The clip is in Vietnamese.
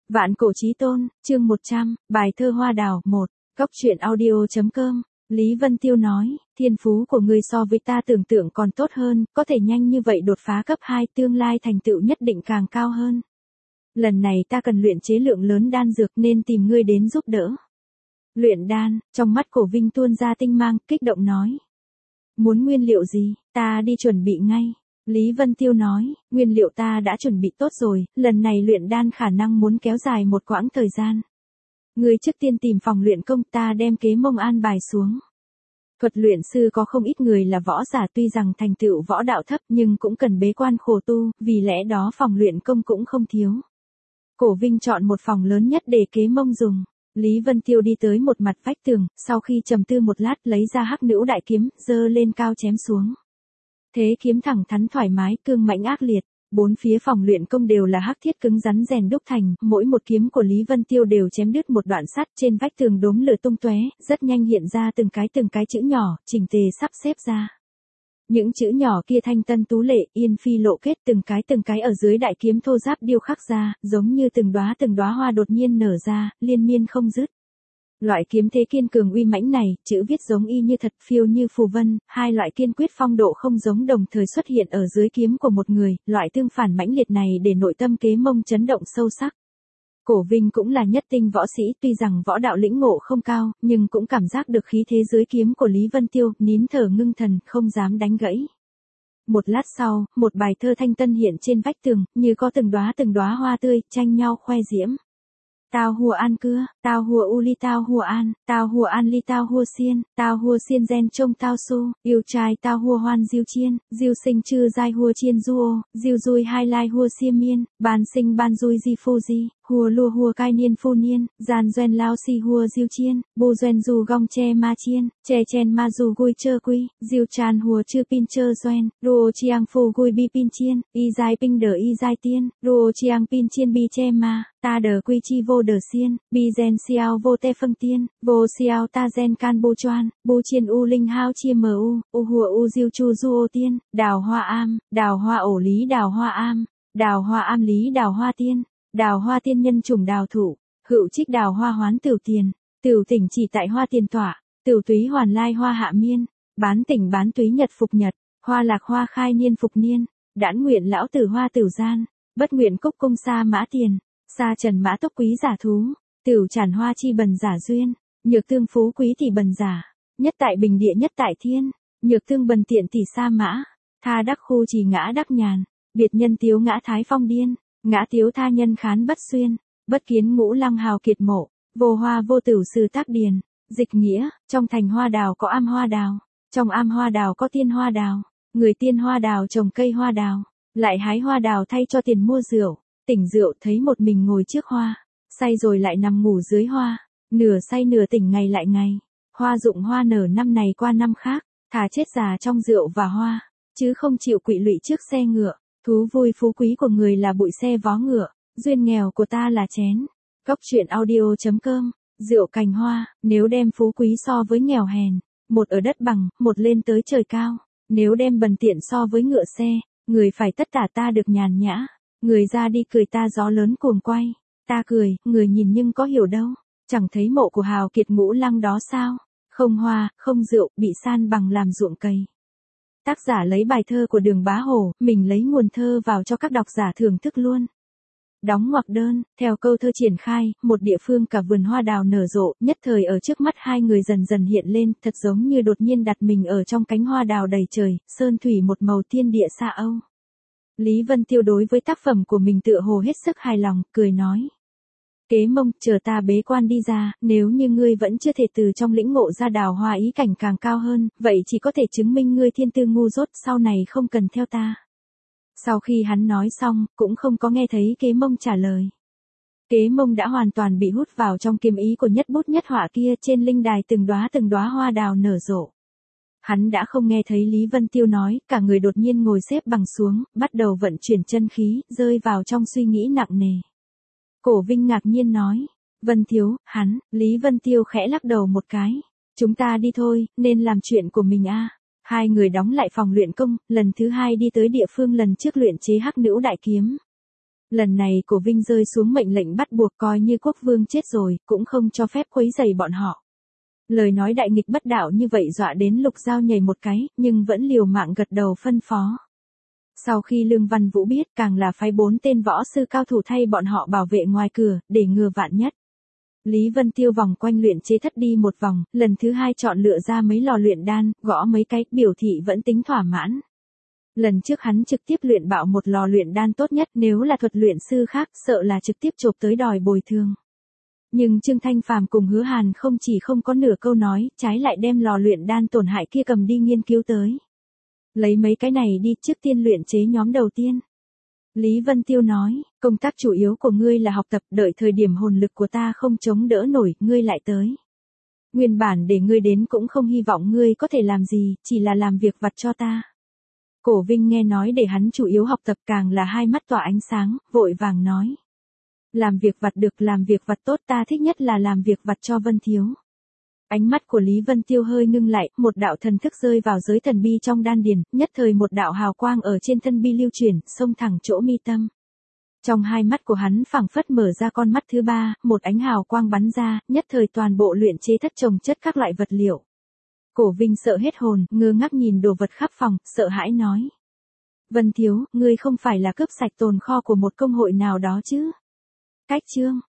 Vạn cổ chí tôn, chương 100, bài thơ hoa đào 1, Cóc truyện audio.com. Lý Vân Tiêu nói, thiên phú của ngươi so với ta tưởng tượng còn tốt hơn, có thể nhanh như vậy đột phá cấp 2, tương lai thành tựu nhất định càng cao hơn. Lần này ta cần luyện chế lượng lớn đan dược nên tìm ngươi đến giúp đỡ. Luyện đan, trong mắt Cổ Vinh tuôn ra tinh mang, kích động nói. Muốn nguyên liệu gì, ta đi chuẩn bị ngay. Lý Vân Tiêu nói, nguyên liệu ta đã chuẩn bị tốt rồi, lần này luyện đan khả năng muốn kéo dài một quãng thời gian. Ngươi trước tiên tìm phòng luyện công, ta đem kế mông an bài xuống. Thuật luyện sư có không ít người là võ giả, tuy rằng thành tựu võ đạo thấp nhưng cũng cần bế quan khổ tu, vì lẽ đó phòng luyện công cũng không thiếu. Cổ Vinh chọn một phòng lớn nhất để kế mông dùng. Lý Vân Tiêu đi tới một mặt vách tường, sau khi trầm tư một lát lấy ra Hắc Nữu đại kiếm, giơ lên cao chém xuống. Thế kiếm thẳng thắn thoải mái, cương mãnh ác liệt. Bốn phía phòng luyện công đều là hắc thiết cứng rắn rèn đúc thành, mỗi một kiếm của Lý Vân Tiêu đều chém đứt một đoạn sắt, trên vách tường đốm lửa tung tóe, rất nhanh hiện ra từng cái chữ nhỏ, chỉnh tề sắp xếp ra. Những chữ nhỏ kia thanh tân tú lệ, yên phi lộ kết, từng cái ở dưới đại kiếm thô ráp điêu khắc ra, giống như từng đóa hoa đột nhiên nở ra, liên miên không dứt. Loại kiếm thế kiên cường uy mãnh này, chữ viết giống y như thật, phiêu như phù vân, hai loại kiên quyết phong độ không giống đồng thời xuất hiện ở dưới kiếm của một người, loại tương phản mãnh liệt này để nội tâm kế mông chấn động sâu sắc. Cổ Vinh cũng là nhất tinh võ sĩ, tuy rằng võ đạo lĩnh ngộ không cao, nhưng cũng cảm giác được khí thế dưới kiếm của Lý Vân Tiêu, nín thở ngưng thần, không dám đánh gãy. Một lát sau, một bài thơ thanh tân hiện trên vách tường, như có từng đóa hoa tươi, tranh nhau khoe diễm. Tao hùa an cưa, tao hùa u ly tao hùa an ly tao hùa xiên gen trông tao su, yêu trai tao hùa hoan diêu chiên, diêu sinh chư giai hùa chiên duo, diêu dui hai lai hùa xiêm miên, ban sinh ban dui di phu di, hùa lùa hùa cai niên phu niên, gian doen lao si hùa diêu chiên, bu doen du gong che ma chiên, che chen ma du gui chơ quy, diêu chan hùa chư pin chơ doen, ruo chiang phu gui bi pin chiên, y giai ping đờ y giai tiên, ruo chiang pin chiên bi che ma, ta đờ quy chi vô đờ xiên, bi gen xiao vô te phân tiên, vô xiao ta gen can bu choan, bu chiên u linh hao chia mu, u hùa u diêu chu du ô tiên, đào hoa am, đào hoa ổ lý đào hoa am, đào hoa am lý đào hoa tiên, đào hoa tiên nhân trùng đào thủ, hữu trích đào hoa hoán tửu tiền, tửu tỉnh chỉ tại hoa tiền tỏa, tửu túy hoàn lai hoa hạ miên, bán tỉnh bán túy nhật phục nhật, hoa lạc hoa khai niên phục niên, đãn nguyện lão tử hoa tửu gian, bất nguyện cúc cung sa mã tiền. Sa trần mã tốc quý giả thú, tửu tràn hoa chi bần giả duyên, nhược tương phú quý tỷ bần giả, nhất tại bình địa nhất tại thiên, nhược tương bần tiện tỷ sa mã, tha đắc khu trì ngã đắc nhàn, biệt nhân tiếu ngã thái phong điên, ngã tiếu tha nhân khán bất xuyên, bất kiến ngũ lăng hào kiệt mộ, vô hoa vô tửu sư tác điền, dịch nghĩa, trong thành hoa đào có am hoa đào, trong am hoa đào có tiên hoa đào, người tiên hoa đào trồng cây hoa đào, lại hái hoa đào thay cho tiền mua rượu. Tỉnh rượu thấy một mình ngồi trước hoa, say rồi lại nằm ngủ dưới hoa, nửa say nửa tỉnh ngày lại ngày, hoa rụng hoa nở năm này qua năm khác, thà chết già trong rượu và hoa, chứ không chịu quỵ lụy trước xe ngựa, thú vui phú quý của người là bụi xe vó ngựa, duyên nghèo của ta là chén. Cóc truyện audio.com, rượu cành hoa, nếu đem phú quý so với nghèo hèn, một ở đất bằng, một lên tới trời cao, nếu đem bần tiện so với ngựa xe, người phải tất tả ta được nhàn nhã. Người ra đi cười ta gió lớn cuồng quay, ta cười, người nhìn nhưng có hiểu đâu, chẳng thấy mộ của hào kiệt ngũ lăng đó sao, không hoa, không rượu, bị san bằng làm ruộng cày. Tác giả lấy bài thơ của Đường Bá Hổ, mình lấy nguồn thơ vào cho các độc giả thưởng thức luôn. Đóng ngoặc đơn, theo câu thơ triển khai, một địa phương cả vườn hoa đào nở rộ, nhất thời ở trước mắt hai người dần dần hiện lên, thật giống như đột nhiên đặt mình ở trong cánh hoa đào đầy trời, sơn thủy một màu thiên địa xa âu. Lý Vân Tiêu đối với tác phẩm của mình tựa hồ hết sức hài lòng, cười nói. Kế mông, chờ ta bế quan đi ra, nếu như ngươi vẫn chưa thể từ trong lĩnh ngộ ra đào hoa ý cảnh càng cao hơn, vậy chỉ có thể chứng minh ngươi thiên tư ngu dốt, sau này không cần theo ta. Sau khi hắn nói xong, cũng không có nghe thấy kế mông trả lời. Kế mông đã hoàn toàn bị hút vào trong kiếm ý của nhất bút nhất họa kia, trên linh đài từng đóa hoa đào nở rộ. Hắn đã không nghe thấy Lý Vân Tiêu nói, cả người đột nhiên ngồi xếp bằng xuống, bắt đầu vận chuyển chân khí, rơi vào trong suy nghĩ nặng nề. Cổ Vinh ngạc nhiên nói, Vân Thiếu, Lý Vân Tiêu khẽ lắc đầu một cái. Chúng ta đi thôi, nên làm chuyện của mình a. Hai người đóng lại phòng luyện công, lần thứ hai đi tới địa phương lần trước luyện chế Hắc Nữu đại kiếm. Lần này Cổ Vinh rơi xuống mệnh lệnh bắt buộc coi như quốc vương chết rồi, cũng không cho phép quấy rầy bọn họ. Lời nói đại nghịch bất đạo như vậy dọa đến Lục Giao nhảy một cái, nhưng vẫn liều mạng gật đầu phân phó. Sau khi Lương Văn Vũ biết, càng là phái 4 tên võ sư cao thủ thay bọn họ bảo vệ ngoài cửa, để ngừa vạn nhất. Lý Vân Tiêu vòng quanh luyện chế thất đi một vòng, lần thứ 2 chọn lựa ra mấy lò luyện đan, gõ mấy cái, biểu thị vẫn tính thỏa mãn. Lần trước hắn trực tiếp luyện bạo một lò luyện đan tốt nhất, nếu là thuật luyện sư khác, sợ là trực tiếp chộp tới đòi bồi thường. Nhưng Trương Thanh Phàm cùng Hứa Hàn không chỉ không có nửa câu nói, trái lại đem lò luyện đan tổn hại kia cầm đi nghiên cứu tới. Lấy mấy cái này đi, trước tiên luyện chế nhóm đầu tiên. Lý Vân Tiêu nói, công tác chủ yếu của ngươi là học tập, đợi thời điểm hồn lực của ta không chống đỡ nổi, ngươi lại tới. Nguyên bản để ngươi đến cũng không hy vọng ngươi có thể làm gì, chỉ là làm việc vặt cho ta. Cổ Vinh nghe nói để hắn chủ yếu học tập càng là hai mắt tỏa ánh sáng, vội vàng nói. Làm việc vặt được, làm việc vặt tốt, ta thích nhất là làm việc vặt cho Vân Thiếu. Ánh mắt của Lý Vân Tiêu hơi ngưng lại, một đạo thần thức rơi vào giới thần bi trong đan điền, nhất thời một đạo hào quang ở trên thân bi lưu chuyển, xông thẳng chỗ mi tâm. Trong hai mắt của hắn phảng phất mở ra con mắt thứ ba, một ánh hào quang bắn ra, nhất thời toàn bộ luyện chế thất trồng chất các loại vật liệu. Cổ Vinh sợ hết hồn, ngơ ngác nhìn đồ vật khắp phòng, sợ hãi nói. Vân Thiếu, ngươi không phải là cướp sạch tồn kho của một công hội nào đó chứ? Cách chương.